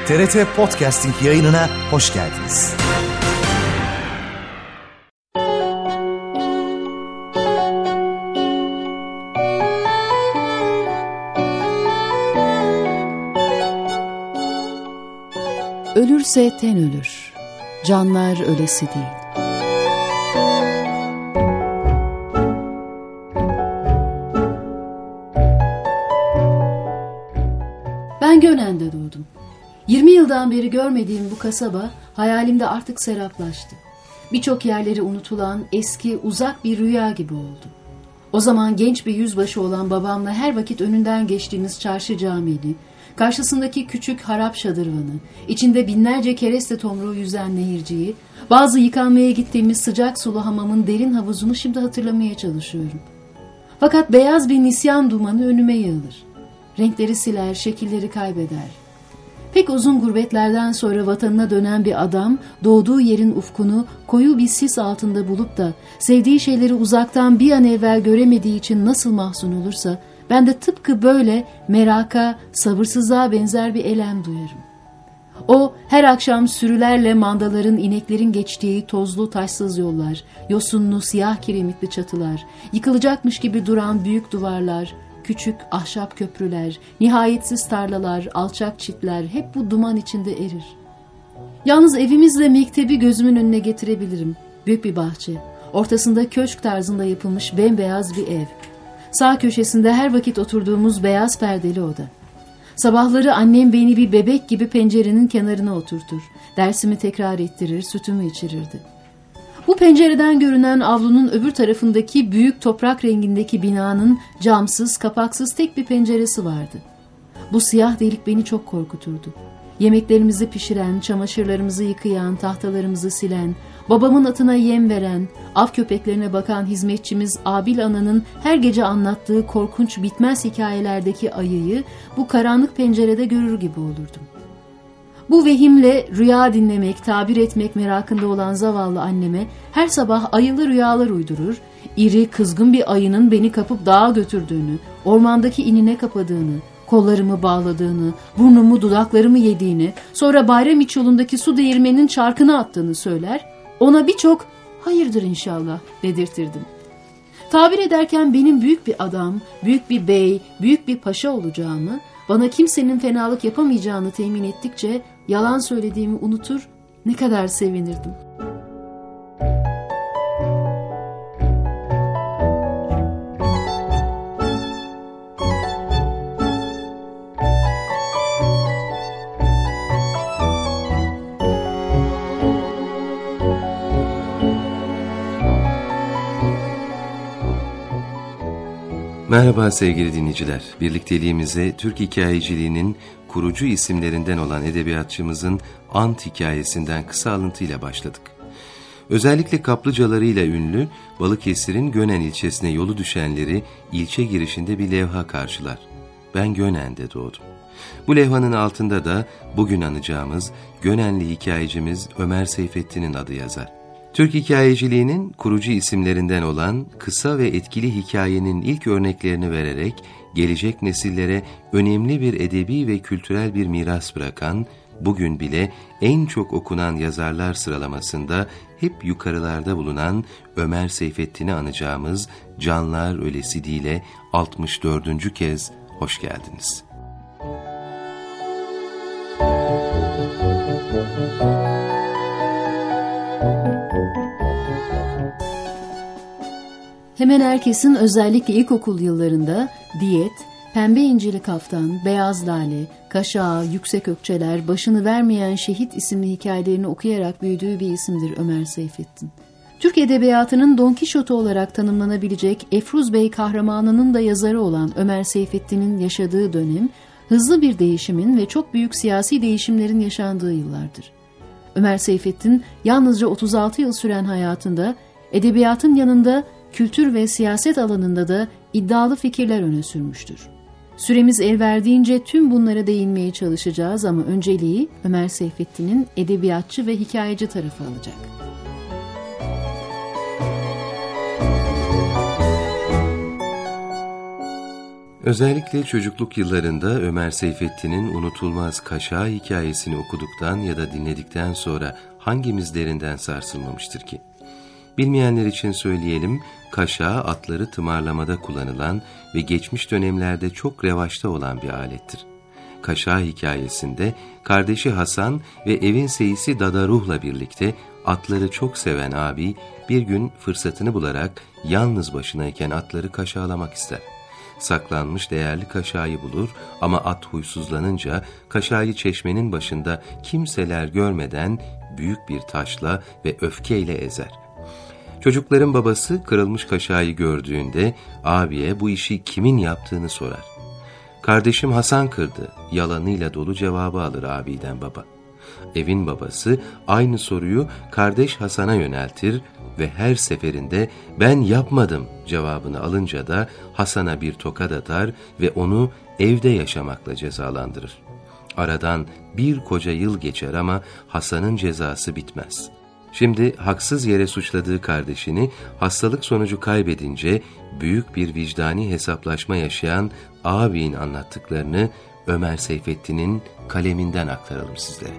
TRT Podcasting yayınına hoş geldiniz. Ölürse ten ölür, canlar ölesi değil. Ben Gönen'de doğdum. 20 yıldan beri görmediğim bu kasaba hayalimde artık seraplaştı. Birçok yerleri unutulan eski uzak bir rüya gibi oldu. O zaman genç bir yüzbaşı olan babamla her vakit önünden geçtiğimiz çarşı camini, karşısındaki küçük harap şadırvanı, içinde binlerce kereste tomruğu yüzen nehirciyi, bazı yıkanmaya gittiğimiz sıcak sulu hamamın derin havuzunu şimdi hatırlamaya çalışıyorum. Fakat beyaz bir nisyan dumanı önüme yığılır. Renkleri siler, şekilleri kaybeder. Pek uzun gurbetlerden sonra vatanına dönen bir adam, doğduğu yerin ufkunu koyu bir sis altında bulup da sevdiği şeyleri uzaktan bir an evvel göremediği için nasıl mahzun olursa, ben de tıpkı böyle meraka, sabırsızlığa benzer bir elem duyarım. O her akşam sürülerle mandaların, ineklerin geçtiği tozlu taşsız yollar, yosunlu siyah kiremitli çatılar, yıkılacakmış gibi duran büyük duvarlar, küçük ahşap köprüler, nihayetsiz tarlalar, alçak çitler hep bu duman içinde erir. Yalnız evimizle mektebi gözümün önüne getirebilirim. Büyük bir bahçe, ortasında köşk tarzında yapılmış bembeyaz bir ev. Sağ köşesinde her vakit oturduğumuz beyaz perdeli oda. Sabahları annem beni bir bebek gibi pencerenin kenarına oturtur. Dersimi tekrar ettirir, sütümü içirirdi. Bu pencereden görünen avlunun öbür tarafındaki büyük toprak rengindeki binanın camsız, kapaksız tek bir penceresi vardı. Bu siyah delik beni çok korkuturdu. Yemeklerimizi pişiren, çamaşırlarımızı yıkayan, tahtalarımızı silen, babamın atına yem veren, av köpeklerine bakan hizmetçimiz Abil Ana'nın her gece anlattığı korkunç bitmez hikayelerdeki ayıyı bu karanlık pencerede görür gibi olurdum. Bu vehimle rüya dinlemek, tabir etmek merakında olan zavallı anneme her sabah ayılı rüyalar uydurur, iri, kızgın bir ayının beni kapıp dağa götürdüğünü, ormandaki inine kapadığını, kollarımı bağladığını, burnumu, dudaklarımı yediğini, sonra Bayramiç yolundaki su değirmeninin çarkına attığını söyler, ona birçok hayırdır inşallah dedirtirdim. Tabir ederken benim büyük bir adam, büyük bir bey, büyük bir paşa olacağımı, bana kimsenin fenalık yapamayacağını temin ettikçe yalan söylediğimi unutur, ne kadar sevinirdim. Merhaba sevgili dinleyiciler. Birlikteliğimize Türk hikayeciliğinin kurucu isimlerinden olan edebiyatçımızın Ant hikayesinden kısa alıntıyla başladık. Özellikle kaplıcalarıyla ünlü Balıkesir'in Gönen ilçesine yolu düşenleri ilçe girişinde bir levha karşılar. Ben Gönen'de doğdum. Bu levhanın altında da bugün anacağımız Gönenli hikayecimiz Ömer Seyfettin'in adı yazar. Türk hikayeciliğinin kurucu isimlerinden olan kısa ve etkili hikayenin ilk örneklerini vererek gelecek nesillere önemli bir edebi ve kültürel bir miras bırakan, bugün bile en çok okunan yazarlar sıralamasında hep yukarılarda bulunan Ömer Seyfettin'i anacağımız Canlar Ölesi Değil'e 64. kez hoş geldiniz. Hemen herkesin özellikle ilkokul yıllarında diyet, pembe incili kaftan, beyaz lale, kaşağı, yüksek ökçeler, başını vermeyen şehit isimli hikayelerini okuyarak büyüdüğü bir isimdir Ömer Seyfettin. Türk edebiyatının Don Kişot'u olarak tanımlanabilecek Efruz Bey kahramanının da yazarı olan Ömer Seyfettin'in yaşadığı dönem, hızlı bir değişimin ve çok büyük siyasi değişimlerin yaşandığı yıllardır. Ömer Seyfettin yalnızca 36 yıl süren hayatında edebiyatın yanında kültür ve siyaset alanında da iddialı fikirler öne sürmüştür. Süremiz el verdiğince tüm bunlara değinmeye çalışacağız ama önceliği Ömer Seyfettin'in edebiyatçı ve hikayeci tarafı alacak. Özellikle çocukluk yıllarında Ömer Seyfettin'in unutulmaz Kaşağı hikayesini okuduktan ya da dinledikten sonra hangimiz derinden sarsılmamıştır ki? Bilmeyenler için söyleyelim, kaşağı atları tımarlamada kullanılan ve geçmiş dönemlerde çok revaçta olan bir alettir. Kaşağı hikayesinde kardeşi Hasan ve evin seyisi Dadaruh'la birlikte atları çok seven abi bir gün fırsatını bularak yalnız başınayken atları kaşağılamak ister. Saklanmış değerli kaşağı bulur ama at huysuzlanınca kaşağı çeşmenin başında kimseler görmeden büyük bir taşla ve öfkeyle ezer. Çocukların babası kırılmış kaşağı gördüğünde abiye bu işi kimin yaptığını sorar. Kardeşim Hasan kırdı, yalanıyla dolu cevabı alır abiden baba. Evin babası aynı soruyu kardeş Hasan'a yöneltir ve her seferinde ben yapmadım cevabını alınca da Hasan'a bir tokat atar ve onu evde yaşamakla cezalandırır. Aradan bir koca yıl geçer ama Hasan'ın cezası bitmez. Şimdi haksız yere suçladığı kardeşini hastalık sonucu kaybedince büyük bir vicdani hesaplaşma yaşayan ağabeyin anlattıklarını Ömer Seyfettin'in kaleminden aktaralım sizlere.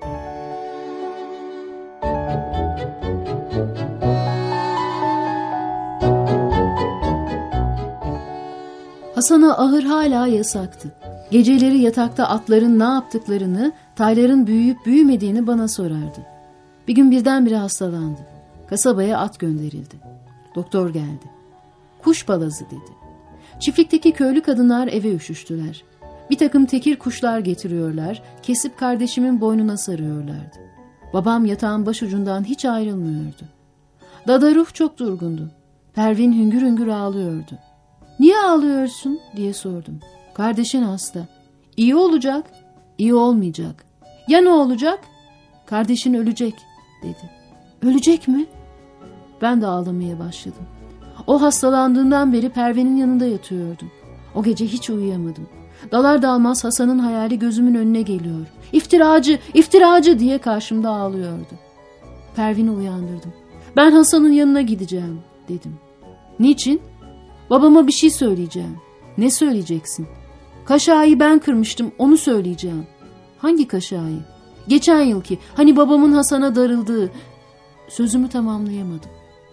Hasan'a ahır hala yasaktı. Geceleri yatakta atların ne yaptıklarını, tayların büyüyüp büyümediğini bana sorardı. Bir gün birdenbire hastalandı. Kasabaya at gönderildi. Doktor geldi. Kuş balazı dedi. Çiftlikteki köylü kadınlar eve üşüştüler. Bir takım tekir kuşlar getiriyorlar, kesip kardeşimin boynuna sarıyorlardı. Babam yatağın başucundan hiç ayrılmıyordu. Dadaruh çok durgundu. Pervin hüngür hüngür ağlıyordu. "Niye ağlıyorsun?" diye sordum. "Kardeşin hasta. İyi olacak, iyi olmayacak. Ya ne olacak?" "Kardeşin ölecek," dedi. "Ölecek mi?" Ben de ağlamaya başladım. O hastalandığından beri Pervin'in yanında yatıyordum. O gece hiç uyuyamadım. Dalar dalmaz Hasan'ın hayali gözümün önüne geliyor. "İftiracı, iftiracı!" diye karşımda ağlıyordu. Pervin'i uyandırdım. "Ben Hasan'ın yanına gideceğim," dedim. "Niçin?" "Babama bir şey söyleyeceğim." "Ne söyleyeceksin?" "Kaşağı ben kırmıştım, onu söyleyeceğim." "Hangi kaşağı?" "Geçen yılki, hani babamın Hasan'a darıldığı." Sözümü tamamlayamadım.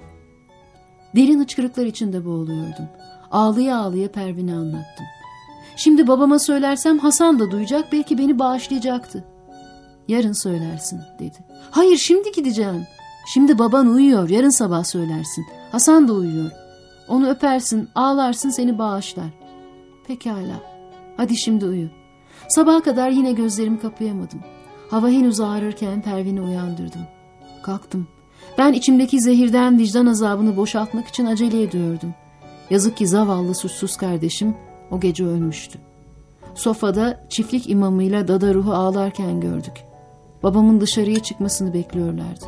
Derin hıçkırıklar içinde boğuluyordum. Ağlıya ağlıya Pervin'e anlattım. "Şimdi babama söylersem Hasan da duyacak, belki beni bağışlayacaktı." "Yarın söylersin," dedi. "Hayır, şimdi gideceğim." "Şimdi baban uyuyor, yarın sabah söylersin. Hasan da uyuyor. Onu öpersin, ağlarsın, seni bağışlar." "Pekala, hadi şimdi uyu." Sabaha kadar yine gözlerimi kapayamadım. Hava henüz ağarırken Pervin'i uyandırdım. Kalktım. Ben içimdeki zehirden vicdan azabını boşaltmak için acele ediyordum. Yazık ki zavallı suçsuz kardeşim o gece ölmüştü. Sofada çiftlik imamıyla Dadaruh'u ağlarken gördük. Babamın dışarıya çıkmasını bekliyorlardı.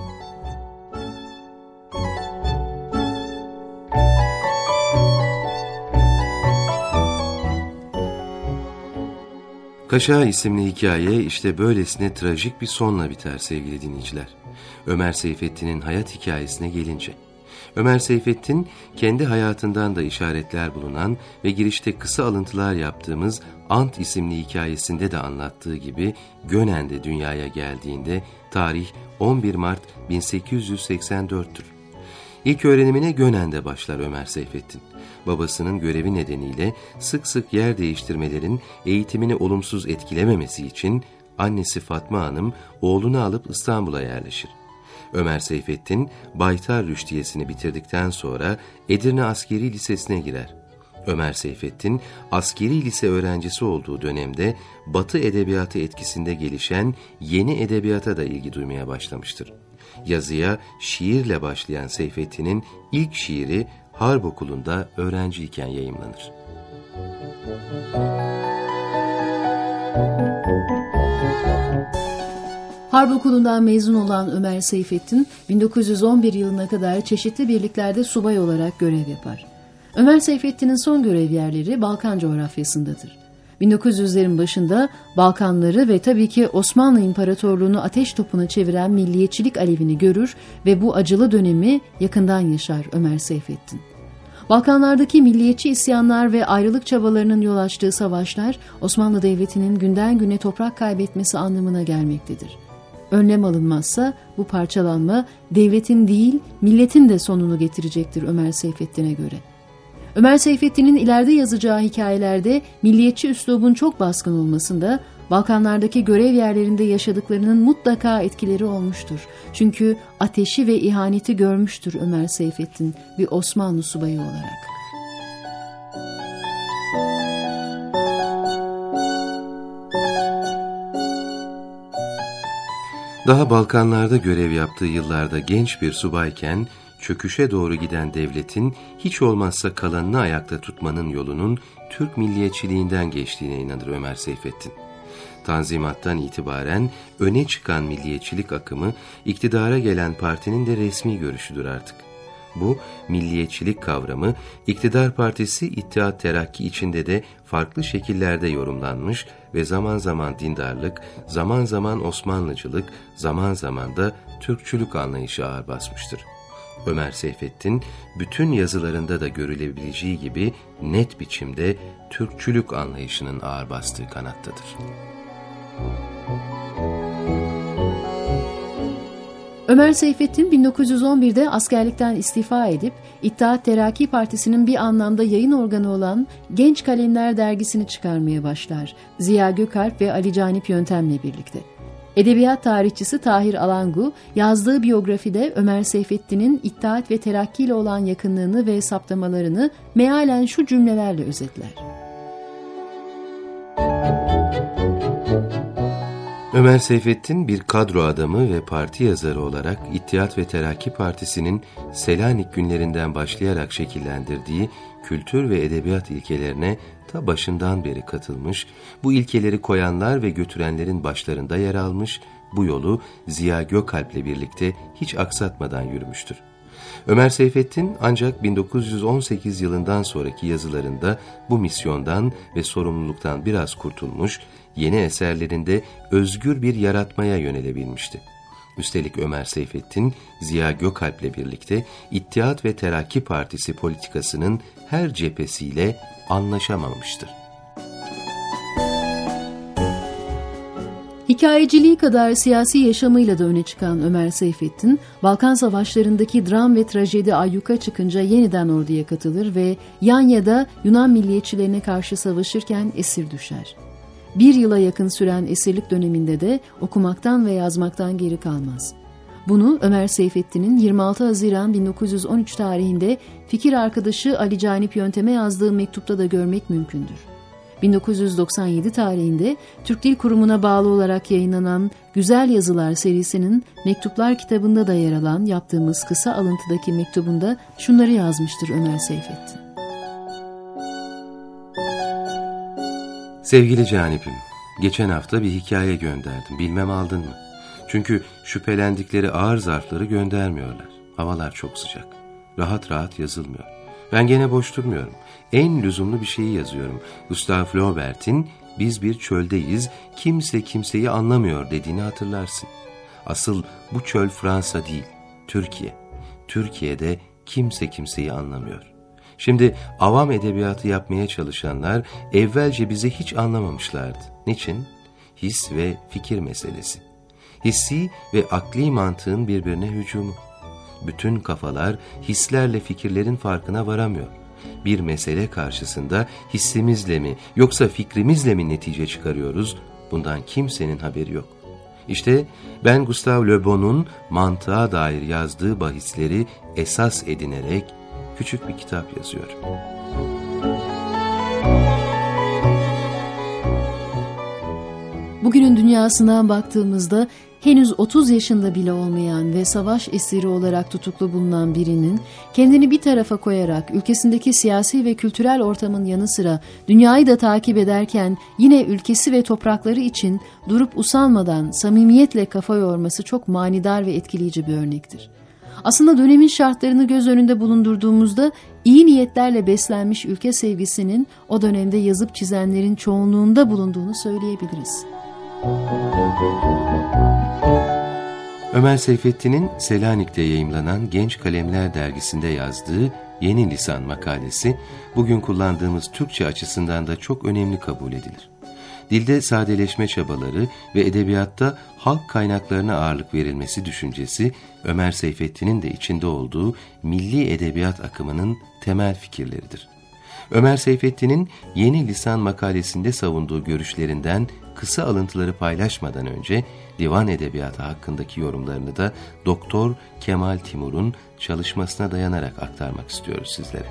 Kaşağı isimli hikaye işte böylesine trajik bir sonla biter sevgili dinleyiciler. Ömer Seyfettin'in hayat hikayesine gelince. Ömer Seyfettin kendi hayatından da işaretler bulunan ve girişte kısa alıntılar yaptığımız Ant isimli hikayesinde de anlattığı gibi Gönen'de dünyaya geldiğinde tarih 11 Mart 1884'tür. İlk öğrenimine Gönen'de başlar Ömer Seyfettin. Babasının görevi nedeniyle sık sık yer değiştirmelerin eğitimini olumsuz etkilememesi için annesi Fatma Hanım oğlunu alıp İstanbul'a yerleşir. Ömer Seyfettin Baytar Rüştiyesini bitirdikten sonra Edirne Askeri Lisesi'ne girer. Ömer Seyfettin askeri lise öğrencisi olduğu dönemde Batı edebiyatı etkisinde gelişen yeni edebiyata da ilgi duymaya başlamıştır. Yazıya şiirle başlayan Seyfettin'in ilk şiiri Harp Okulu'nda öğrenciyken yayımlanır. Harp Okulu'ndan mezun olan Ömer Seyfettin, 1911 yılına kadar çeşitli birliklerde subay olarak görev yapar. Ömer Seyfettin'in son görev yerleri Balkan coğrafyasındadır. 1900'lerin başında Balkanları ve tabii ki Osmanlı İmparatorluğu'nu ateş topuna çeviren milliyetçilik alevini görür ve bu acılı dönemi yakından yaşar Ömer Seyfettin. Balkanlardaki milliyetçi isyanlar ve ayrılık çabalarının yol açtığı savaşlar Osmanlı Devleti'nin günden güne toprak kaybetmesi anlamına gelmektedir. Önlem alınmazsa bu parçalanma devletin değil milletin de sonunu getirecektir Ömer Seyfettin'e göre. Ömer Seyfettin'in ileride yazacağı hikayelerde milliyetçi üslubun çok baskın olmasında Balkanlardaki görev yerlerinde yaşadıklarının mutlaka etkileri olmuştur. Çünkü ateşi ve ihaneti görmüştür Ömer Seyfettin bir Osmanlı subayı olarak. Daha Balkanlarda görev yaptığı yıllarda genç bir subayken çöküşe doğru giden devletin hiç olmazsa kalanını ayakta tutmanın yolunun Türk milliyetçiliğinden geçtiğine inanır Ömer Seyfettin. Tanzimat'tan itibaren öne çıkan milliyetçilik akımı iktidara gelen partinin de resmi görüşüdür artık. Bu milliyetçilik kavramı iktidar partisi İttihat Terakki içinde de farklı şekillerde yorumlanmış ve zaman zaman dindarlık, zaman zaman Osmanlıcılık, zaman zaman da Türkçülük anlayışı ağır basmıştır. Ömer Seyfettin bütün yazılarında da görülebileceği gibi net biçimde Türkçülük anlayışının ağır bastığı kanattadır. Ömer Seyfettin 1911'de askerlikten istifa edip İttihat Terakki Partisi'nin bir anlamda yayın organı olan Genç Kalemler dergisini çıkarmaya başlar. Ziya Gökalp ve Ali Canip Yöntem'le birlikte. Edebiyat tarihçisi Tahir Alangu yazdığı biyografide Ömer Seyfettin'in İttihat ve Terakki ile olan yakınlığını ve saptamalarını mealen şu cümlelerle özetler. Ömer Seyfettin bir kadro adamı ve parti yazarı olarak İttihat ve Terakki Partisi'nin Selanik günlerinden başlayarak şekillendirdiği kültür ve edebiyat ilkelerine ta başından beri katılmış, bu ilkeleri koyanlar ve götürenlerin başlarında yer almış, bu yolu Ziya Gökalp'le birlikte hiç aksatmadan yürümüştür. Ömer Seyfettin ancak 1918 yılından sonraki yazılarında bu misyondan ve sorumluluktan biraz kurtulmuş, yeni eserlerinde özgür bir yaratmaya yönelebilmişti. Üstelik Ömer Seyfettin, Ziya Gökalp'le birlikte İttihat ve Terakki Partisi politikasının her cephesiyle anlaşamamıştır. Hikayeciliği kadar siyasi yaşamıyla da öne çıkan Ömer Seyfettin, Balkan Savaşları'ndaki dram ve trajedi ayyuka çıkınca yeniden orduya katılır ve Yanya'da Yunan milliyetçilerine karşı savaşırken esir düşer. 1 yıla yakın süren esirlik döneminde de okumaktan ve yazmaktan geri kalmaz. Bunu Ömer Seyfettin'in 26 Haziran 1913 tarihinde fikir arkadaşı Ali Canip Yöntem'e yazdığı mektupta da görmek mümkündür. 1997 tarihinde Türk Dil Kurumu'na bağlı olarak yayınlanan Güzel Yazılar serisinin Mektuplar kitabında da yer alan yaptığımız kısa alıntıdaki mektubunda şunları yazmıştır Ömer Seyfettin. Sevgili Canip'im, geçen hafta bir hikaye gönderdim, bilmem aldın mı? Çünkü şüphelendikleri ağır zarfları göndermiyorlar. Havalar çok sıcak, rahat rahat yazılmıyor. Ben gene boş durmuyorum. En lüzumlu bir şeyi yazıyorum. Gustave Flaubert'in "Biz bir çöldeyiz, kimse kimseyi anlamıyor" dediğini hatırlarsın. Asıl bu çöl Fransa değil, Türkiye. Türkiye'de kimse kimseyi anlamıyor. Şimdi avam edebiyatı yapmaya çalışanlar evvelce bizi hiç anlamamışlardı. Niçin? His ve fikir meselesi. Hissi ve akli mantığın birbirine hücumu. Bütün kafalar hislerle fikirlerin farkına varamıyor. Bir mesele karşısında hissimizle mi yoksa fikrimizle mi netice çıkarıyoruz? Bundan kimsenin haberi yok. İşte ben Gustave Le Bon'un mantığa dair yazdığı bahisleri esas edinerek küçük bir kitap yazıyorum. Bugünün dünyasından baktığımızda henüz 30 yaşında bile olmayan ve savaş esiri olarak tutuklu bulunan birinin kendini bir tarafa koyarak ülkesindeki siyasi ve kültürel ortamın yanı sıra dünyayı da takip ederken yine ülkesi ve toprakları için durup usanmadan samimiyetle kafa yorması çok manidar ve etkileyici bir örnektir. Aslında dönemin şartlarını göz önünde bulundurduğumuzda iyi niyetlerle beslenmiş ülke sevgisinin o dönemde yazıp çizenlerin çoğunluğunda bulunduğunu söyleyebiliriz. Ömer Seyfettin'in Selanik'te yayımlanan Genç Kalemler dergisinde yazdığı Yeni Lisan makalesi, bugün kullandığımız Türkçe açısından da çok önemli kabul edilir. Dilde sadeleşme çabaları ve edebiyatta halk kaynaklarına ağırlık verilmesi düşüncesi, Ömer Seyfettin'in de içinde olduğu milli edebiyat akımının temel fikirleridir. Ömer Seyfettin'in Yeni Lisan makalesinde savunduğu görüşlerinden kısa alıntıları paylaşmadan önce divan edebiyatı hakkındaki yorumlarını da Doktor Kemal Timur'un çalışmasına dayanarak aktarmak istiyoruz sizlere.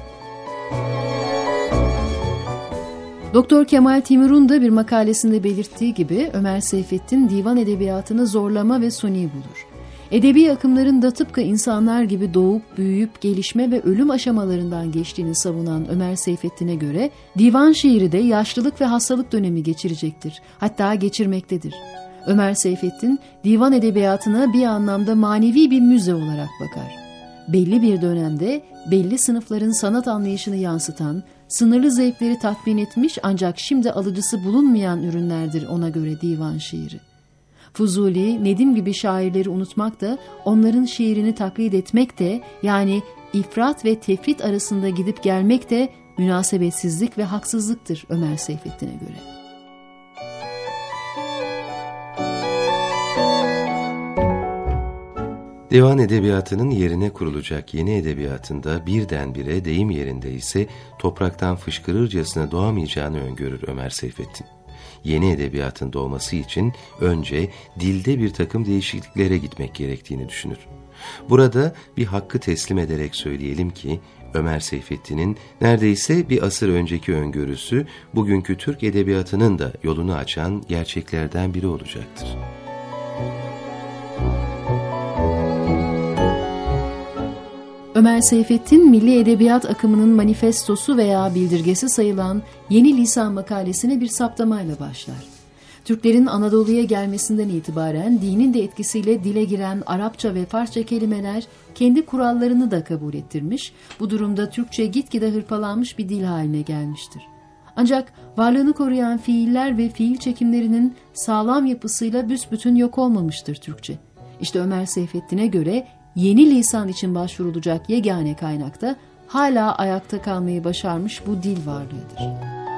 Doktor Kemal Timur'un da bir makalesinde belirttiği gibi Ömer Seyfettin divan edebiyatını zorlama ve suni bulur. Edebi akımların da tıpkı insanlar gibi doğup, büyüyüp, gelişme ve ölüm aşamalarından geçtiğini savunan Ömer Seyfettin'e göre divan şiiri de yaşlılık ve hastalık dönemi geçirecektir. Hatta geçirmektedir. Ömer Seyfettin divan edebiyatına bir anlamda manevi bir müze olarak bakar. Belli bir dönemde belli sınıfların sanat anlayışını yansıtan, sınırlı zevkleri tatmin etmiş ancak şimdi alıcısı bulunmayan ürünlerdir ona göre divan şiiri. Fuzuli, Nedim gibi şairleri unutmak da, onların şiirini taklit etmek de, yani ifrat ve tefrit arasında gidip gelmek de münasebetsizlik ve haksızlıktır Ömer Seyfettin'e göre. Divan edebiyatının yerine kurulacak yeni edebiyatında birdenbire deyim yerinde ise topraktan fışkırırcasına doğamayacağını öngörür Ömer Seyfettin. Yeni edebiyatın doğması için önce dilde bir takım değişikliklere gitmek gerektiğini düşünür. Burada bir hakkı teslim ederek söyleyelim ki Ömer Seyfettin'in neredeyse bir asır önceki öngörüsü bugünkü Türk edebiyatının da yolunu açan gerçeklerden biri olacaktır. Ömer Seyfettin, milli edebiyat akımının manifestosu veya bildirgesi sayılan Yeni Lisan makalesine bir saptamayla başlar. Türklerin Anadolu'ya gelmesinden itibaren dinin de etkisiyle dile giren Arapça ve Farsça kelimeler kendi kurallarını da kabul ettirmiş, bu durumda Türkçe gitgide hırpalanmış bir dil haline gelmiştir. Ancak varlığını koruyan fiiller ve fiil çekimlerinin sağlam yapısıyla büsbütün yok olmamıştır Türkçe. İşte Ömer Seyfettin'e göre yeni lisan için başvurulacak yegane kaynakta hala ayakta kalmayı başarmış bu dil varlığıdır.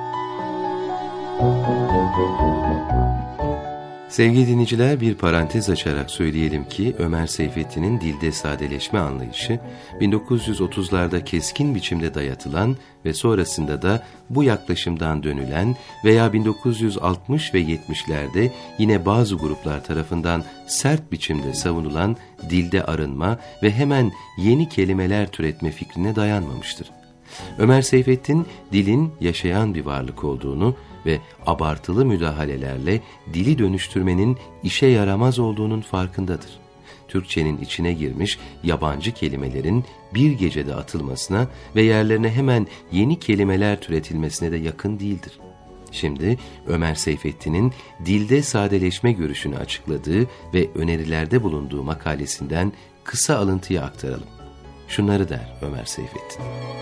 Sevgili dinleyiciler, bir parantez açarak söyleyelim ki Ömer Seyfettin'in dilde sadeleşme anlayışı 1930'larda keskin biçimde dayatılan ve sonrasında da bu yaklaşımdan dönülen veya 1960 ve 70'lerde yine bazı gruplar tarafından sert biçimde savunulan dilde arınma ve hemen yeni kelimeler türetme fikrine dayanmamıştır. Ömer Seyfettin dilin yaşayan bir varlık olduğunu ve abartılı müdahalelerle dili dönüştürmenin işe yaramaz olduğunun farkındadır. Türkçenin içine girmiş yabancı kelimelerin bir gecede atılmasına ve yerlerine hemen yeni kelimeler türetilmesine de yakın değildir. Şimdi Ömer Seyfettin'in dilde sadeleşme görüşünü açıkladığı ve önerilerde bulunduğu makalesinden kısa alıntıyı aktaralım. Şunları der Ömer Seyfettin.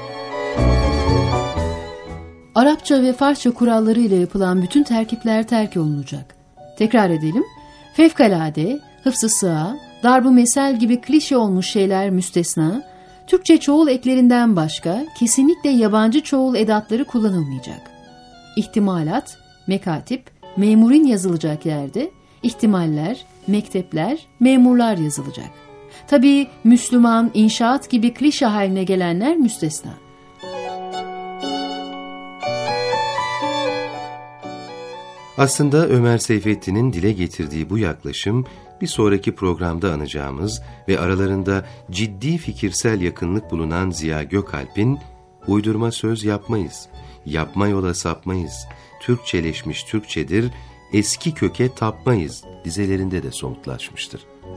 Arapça ve Farsça kuralları ile yapılan bütün terkipler terk olunacak. Tekrar edelim. Fevkalade, hıfz-ı sığa, darb-ı mesel gibi klişe olmuş şeyler müstesna, Türkçe çoğul eklerinden başka kesinlikle yabancı çoğul edatları kullanılmayacak. İhtimalat, mekatip, memurin yazılacak yerde, ihtimaller, mektepler, memurlar yazılacak. Tabii Müslüman, inşaat gibi klişe haline gelenler müstesna. Aslında Ömer Seyfettin'in dile getirdiği bu yaklaşım bir sonraki programda anacağımız ve aralarında ciddi fikirsel yakınlık bulunan Ziya Gökalp'in "Uydurma söz yapmayız, yapma yola sapmayız, Türkçeleşmiş Türkçedir, eski köke tapmayız" dizelerinde de somutlaşmıştır.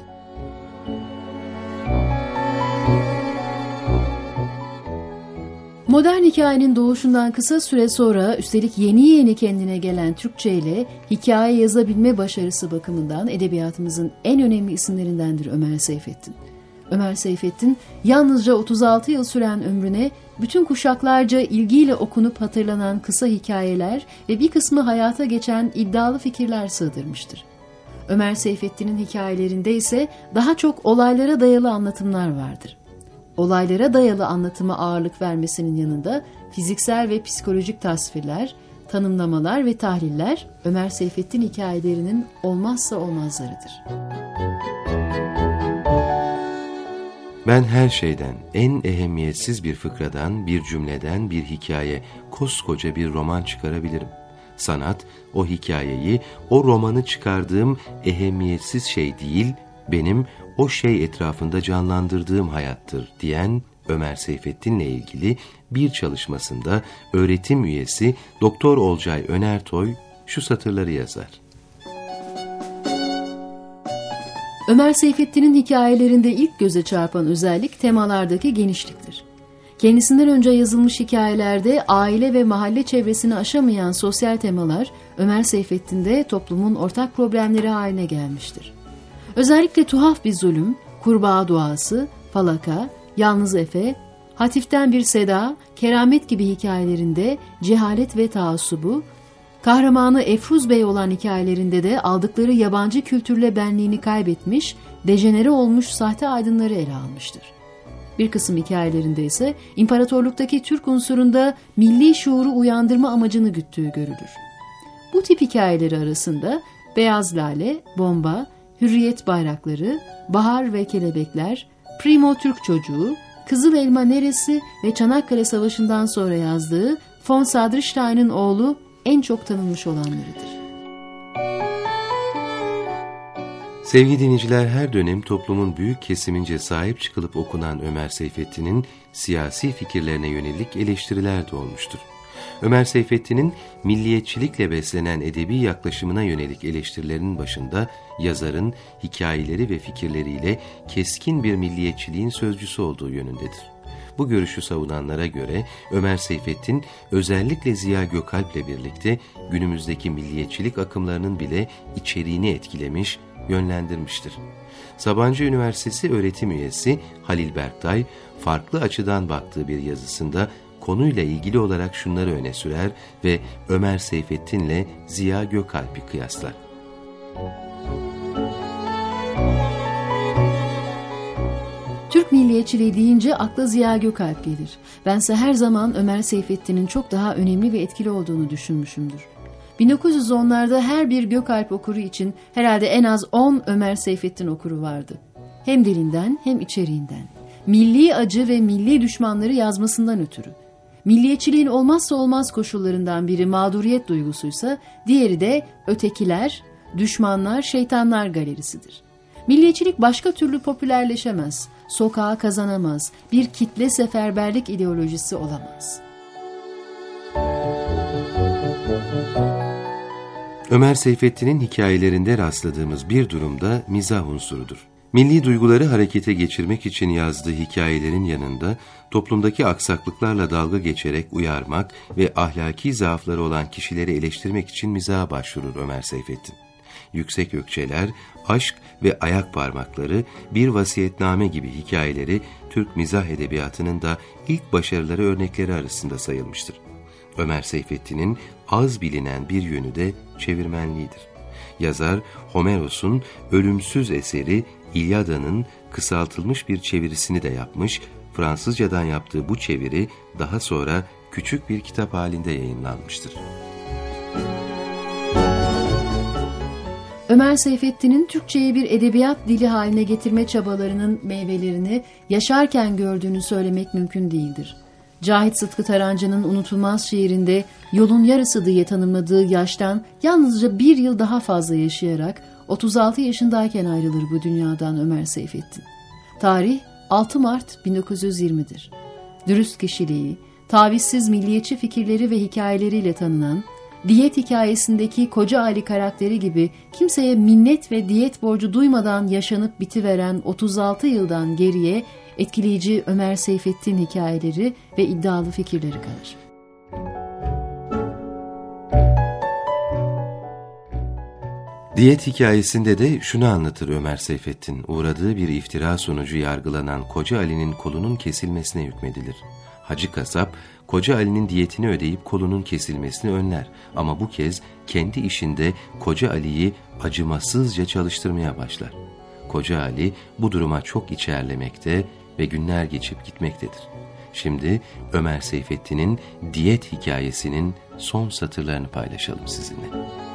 Modern hikayenin doğuşundan kısa süre sonra üstelik yeni kendine gelen Türkçe ile hikaye yazabilme başarısı bakımından edebiyatımızın en önemli isimlerindendir Ömer Seyfettin. Ömer Seyfettin yalnızca 36 yıl süren ömrüne bütün kuşaklarca ilgiyle okunup hatırlanan kısa hikayeler ve bir kısmı hayata geçen iddialı fikirler sığdırmıştır. Ömer Seyfettin'in hikayelerinde ise daha çok olaylara dayalı anlatımlar vardır. olaylara dayalı anlatıma ağırlık vermesinin yanında fiziksel ve psikolojik tasvirler, tanımlamalar ve tahliller Ömer Seyfettin hikayelerinin olmazsa olmazlarıdır. Ben her şeyden, en ehemmiyetsiz bir fıkradan, bir cümleden, bir hikaye, koskoca bir roman çıkarabilirim. Sanat, o hikayeyi, o romanı çıkardığım ehemmiyetsiz şey değil, benim o şey etrafında canlandırdığım hayattır diyen Ömer Seyfettin'le ilgili bir çalışmasında öğretim üyesi Doktor Olcay Önertoy şu satırları yazar. Ömer Seyfettin'in hikayelerinde ilk göze çarpan özellik temalardaki genişliktir. Kendisinden önce yazılmış hikayelerde aile ve mahalle çevresini aşamayan sosyal temalar Ömer Seyfettin'de toplumun ortak problemleri haline gelmiştir. Özellikle tuhaf bir zulüm, kurbağa duası, falaka, yalnız Efe, hatiften bir seda, keramet gibi hikayelerinde cehalet ve taassubu, kahramanı Efruz Bey olan hikayelerinde de aldıkları yabancı kültürle benliğini kaybetmiş, dejenere olmuş sahte aydınları ele almıştır. Bir kısım hikayelerinde ise imparatorluktaki Türk unsurunda milli şuuru uyandırma amacını güttüğü görülür. Bu tip hikayeleri arasında Beyaz Lale, Bomba, Hürriyet Bayrakları, Bahar ve Kelebekler, Primo Türk Çocuğu, Kızıl Elma Neresi ve Çanakkale Savaşı'ndan sonra yazdığı von Sadristein'in oğlu en çok tanınmış olanlarıdır. Sevgili dinleyiciler, her dönem toplumun büyük kesimince sahip çıkılıp okunan Ömer Seyfettin'in siyasi fikirlerine yönelik eleştiriler de olmuştur. Ömer Seyfettin'in milliyetçilikle beslenen edebi yaklaşımına yönelik eleştirilerinin başında yazarın hikayeleri ve fikirleriyle keskin bir milliyetçiliğin sözcüsü olduğu yönündedir. Bu görüşü savunanlara göre Ömer Seyfettin özellikle Ziya Gökalp'le birlikte günümüzdeki milliyetçilik akımlarının bile içeriğini etkilemiş, yönlendirmiştir. Sabancı Üniversitesi öğretim üyesi Halil Berktay, farklı açıdan baktığı bir yazısında konuyla ilgili olarak şunları öne sürer ve Ömer Seyfettin'le Ziya Gökalp'i kıyaslar. Türk milliyetçiliği deyince akla Ziya Gökalp gelir. Bense her zaman Ömer Seyfettin'in çok daha önemli ve etkili olduğunu düşünmüşümdür. 1910'larda her bir Gökalp okuru için herhalde en az 10 Ömer Seyfettin okuru vardı. Hem dilinden hem içeriğinden. Milli acı ve milli düşmanları yazmasından ötürü. Milliyetçiliğin olmazsa olmaz koşullarından biri mağduriyet duygusuysa, diğeri de ötekiler, düşmanlar, şeytanlar galerisidir. Milliyetçilik başka türlü popülerleşemez, sokağa kazanamaz, bir kitle seferberlik ideolojisi olamaz. Ömer Seyfettin'in hikayelerinde rastladığımız bir durumda mizah unsurudur. Milli duyguları harekete geçirmek için yazdığı hikayelerin yanında toplumdaki aksaklıklarla dalga geçerek uyarmak ve ahlaki zaafları olan kişileri eleştirmek için mizaha başvurur Ömer Seyfettin. Yüksek Ökçeler, Aşk ve Ayak Parmakları, Bir Vasiyetname gibi hikayeleri Türk mizah edebiyatının da ilk başarıları örnekleri arasında sayılmıştır. Ömer Seyfettin'in az bilinen bir yönü de çevirmenliğidir. Yazar, Homeros'un ölümsüz eseri İlyada'nın kısaltılmış bir çevirisini de yapmış, Fransızcadan yaptığı bu çeviri daha sonra küçük bir kitap halinde yayınlanmıştır. Ömer Seyfettin'in Türkçe'yi bir edebiyat dili haline getirme çabalarının meyvelerini yaşarken gördüğünü söylemek mümkün değildir. Cahit Sıtkı Tarancı'nın unutulmaz şiirinde yolun yarısı diye tanımladığı yaştan yalnızca bir yıl daha fazla yaşayarak 36 yaşındayken ayrılır bu dünyadan Ömer Seyfettin. Tarih 6 Mart 1920'dir. Dürüst kişiliği, tavizsiz milliyetçi fikirleri ve hikayeleriyle tanınan, Diyet hikayesindeki Koca Ali karakteri gibi kimseye minnet ve diyet borcu duymadan yaşanıp bitiveren 36 yıldan geriye etkileyici Ömer Seyfettin hikayeleri ve iddialı fikirleri kalır. Diyet hikayesinde de şunu anlatır Ömer Seyfettin: uğradığı bir iftira sonucu yargılanan Koca Ali'nin kolunun kesilmesine hükmedilir. Hacı kasap, Koca Ali'nin diyetini ödeyip kolunun kesilmesini önler ama bu kez kendi işinde Koca Ali'yi acımasızca çalıştırmaya başlar. Koca Ali bu duruma çok içerlemekte, ve günler geçip gitmektedir. Şimdi Ömer Seyfettin'in diyet hikayesinin son satırlarını paylaşalım sizinle.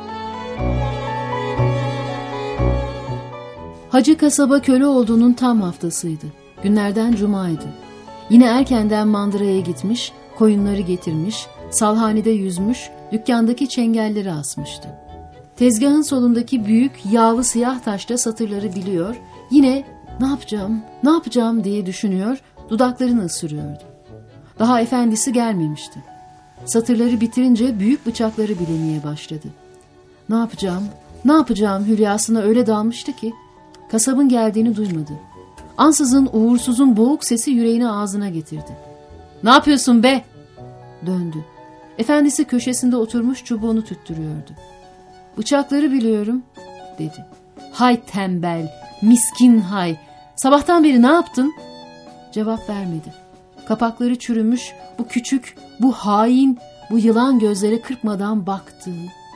Hacı kasaba köle olduğunun tam haftasıydı. Günlerden cumaydı. Yine erkenden mandıraya gitmiş, koyunları getirmiş, salhanede yüzmüş, dükkandaki çengelleri asmıştı. Tezgahın solundaki büyük yağlı siyah taşta satırları biliyor, yine ne yapacağım diye düşünüyor, dudaklarını ısırıyordu. Daha efendisi gelmemişti. Satırları bitirince büyük bıçakları bilemeye başladı. Ne yapacağım hülyasına öyle dalmıştı ki kasabın geldiğini duymadı. Ansızın uğursuzun boğuk sesi yüreğini ağzına getirdi. "Ne yapıyorsun be?" Döndü. Efendisi köşesinde oturmuş çubuğunu tüttürüyordu. "Bıçakları biliyorum," dedi. "Hay tembel, miskin hay. Sabahtan beri ne yaptın?" Cevap vermedi. Kapakları çürümüş, bu küçük, bu hain, bu yılan gözlere kırpmadan baktı.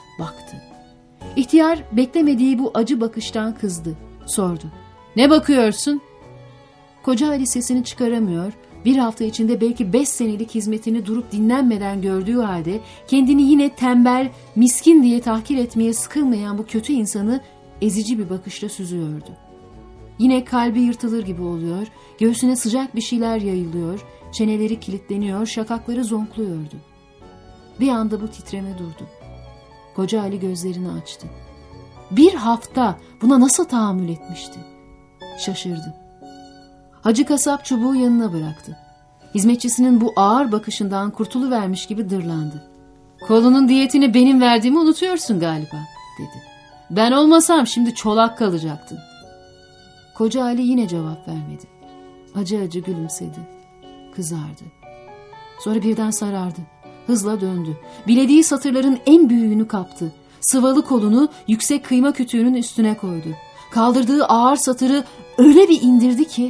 İhtiyar beklemediği bu acı bakıştan kızdı. Sordu. "Ne bakıyorsun?" Koca Ali sesini çıkaramıyor, bir hafta içinde belki 5 senelik hizmetini durup dinlenmeden gördüğü halde kendini yine tembel, miskin diye tahkir etmeye sıkılmayan bu kötü insanı ezici bir bakışla süzüyordu. Yine kalbi yırtılır gibi oluyor, göğsüne sıcak bir şeyler yayılıyor, çeneleri kilitleniyor, şakakları zonkluyordu. Bir anda bu titreme durdu. Koca Ali gözlerini açtı. Bir hafta buna nasıl tahammül etmişti? Şaşırdı. Hacı kasap çubuğu yanına bıraktı. Hizmetçisinin bu ağır bakışından kurtuluvermiş gibi dırlandı. "Kolunun diyetini benim verdiğimi unutuyorsun galiba," dedi. "Ben olmasam şimdi çolak kalacaktın." Koca Ali yine cevap vermedi. Acı acı gülümsedi. Kızardı. Sonra birden sarardı. Hızla döndü. Bilediği satırların en büyüğünü kaptı. Sıvalı kolunu yüksek kıyma kütüğünün üstüne koydu. Kaldırdığı ağır satırı öyle bir indirdi ki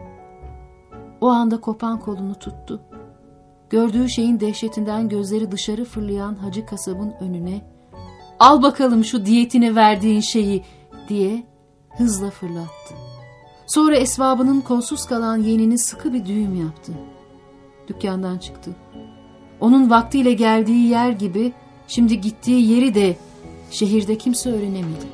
o anda kopan kolunu tuttu. Gördüğü şeyin dehşetinden gözleri dışarı fırlayan Hacı kasabın önüne "Al bakalım şu diyetine verdiğin şeyi," diye hızla fırlattı. Sonra esvabının kolsuz kalan yeğenini sıkı bir düğüm yaptı. Dükkandan çıktı. Onun vaktiyle geldiği yer gibi şimdi gittiği yeri de şehirde kimse öğrenemedi.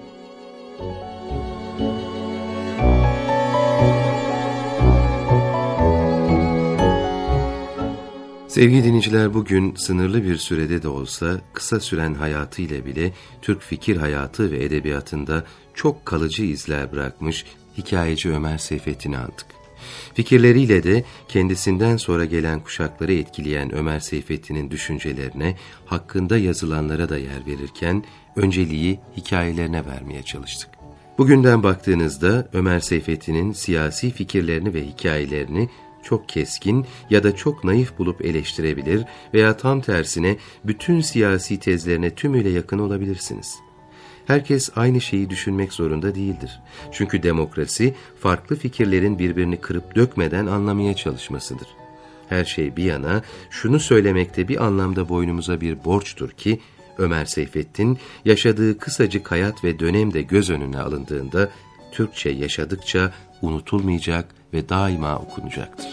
Sevgili dinleyiciler, bugün sınırlı bir sürede de olsa kısa süren hayatıyla bile Türk fikir hayatı ve edebiyatında çok kalıcı izler bırakmış hikayeci Ömer Seyfettin'i andık. Fikirleriyle de kendisinden sonra gelen kuşakları etkileyen Ömer Seyfettin'in düşüncelerine, hakkında yazılanlara da yer verirken önceliği hikayelerine vermeye çalıştık. Bugünden baktığınızda Ömer Seyfettin'in siyasi fikirlerini ve hikayelerini çok keskin ya da çok naif bulup eleştirebilir veya tam tersine bütün siyasi tezlerine tümüyle yakın olabilirsiniz. Herkes aynı şeyi düşünmek zorunda değildir. Çünkü demokrasi, farklı fikirlerin birbirini kırıp dökmeden anlamaya çalışmasıdır. Her şey bir yana, şunu söylemekte bir anlamda boynumuza bir borçtur ki, Ömer Seyfettin, yaşadığı kısacık hayat ve dönem de göz önüne alındığında, Türkçe yaşadıkça unutulmayacak ve daima okunacaktır.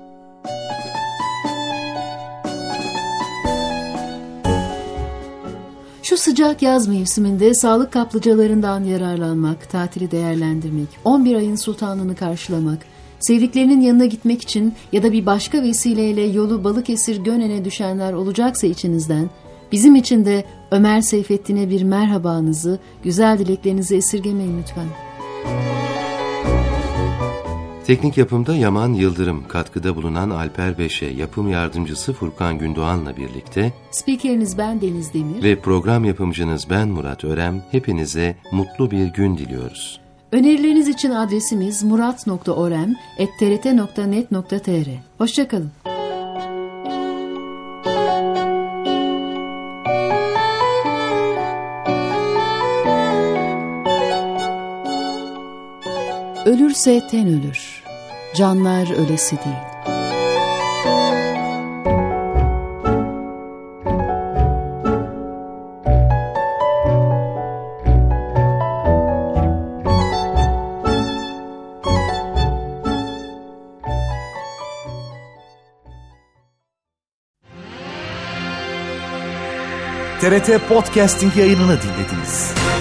Şu sıcak yaz mevsiminde sağlık kaplıcalarından yararlanmak, tatili değerlendirmek, 11 ayın sultanını karşılamak, sevdiklerinin yanına gitmek için ya da bir başka vesileyle yolu Balıkesir Gönen'e düşenler olacaksa içinizden, bizim için de Ömer Seyfettin'e bir merhabanızı, güzel dileklerinizi esirgemeyin lütfen. Teknik yapımda Yaman Yıldırım, katkıda bulunan Alper Beşe, yapım yardımcısı Furkan Gündoğan'la birlikte Spikeriniz ben Deniz Demir ve program yapımcınız ben Murat Örem, hepinize mutlu bir gün diliyoruz. Önerileriniz için adresimiz murat.orem@trt.net.tr. Hoşça kalın. Ölürse ten ölür, canlar ölesi değil. TRT Podcasting yayınını dinlediniz.